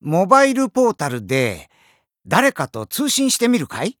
モバイルポータルで誰かと通信してみるかい？